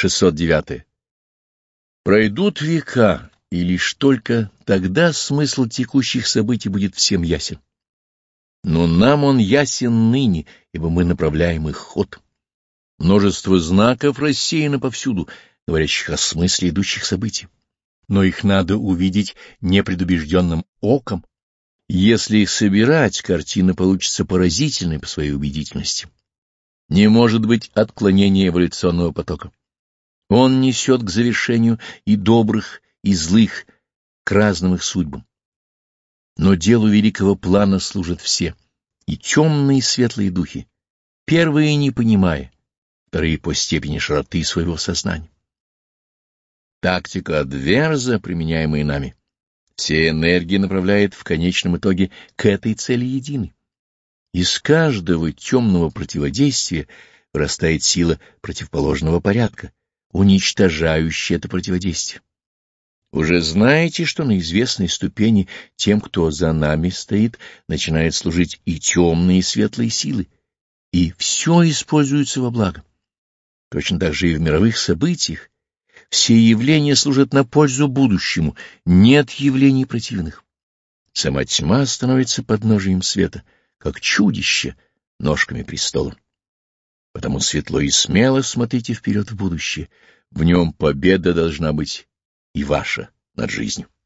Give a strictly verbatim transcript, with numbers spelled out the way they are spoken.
шестьсот девять. Пройдут века, и лишь только тогда смысл текущих событий будет всем ясен. Но нам он ясен ныне, ибо мы направляем их ход. Множество знаков рассеяно повсюду, говорящих о смысле идущих событий. Но их надо увидеть непредубежденным оком. Если их собирать, картина получится поразительной по своей убедительности. Не может быть отклонения эволюционного потока. Он несет к завершению и добрых, и злых, к разным их судьбам. Но делу великого плана служат все, и темные, и светлые духи, первые не понимая, вторые по степени широты своего сознания. Тактика адверза, применяемая нами, все энергии направляет в конечном итоге к этой цели единой. Из каждого темного противодействия вырастает сила противоположного порядка, уничтожающая это противодействие. Уже знаете, что на известной ступени тем, кто за нами стоит, начинают служить и темные, и светлые силы, и все используется во благо. Точно так же и в мировых событиях все явления служат на пользу будущему, нет явлений противных. Сама тьма становится подножием света, как чудище ножками престола. Потому светло и смело смотрите вперед в будущее, в нем победа должна быть и ваша над жизнью.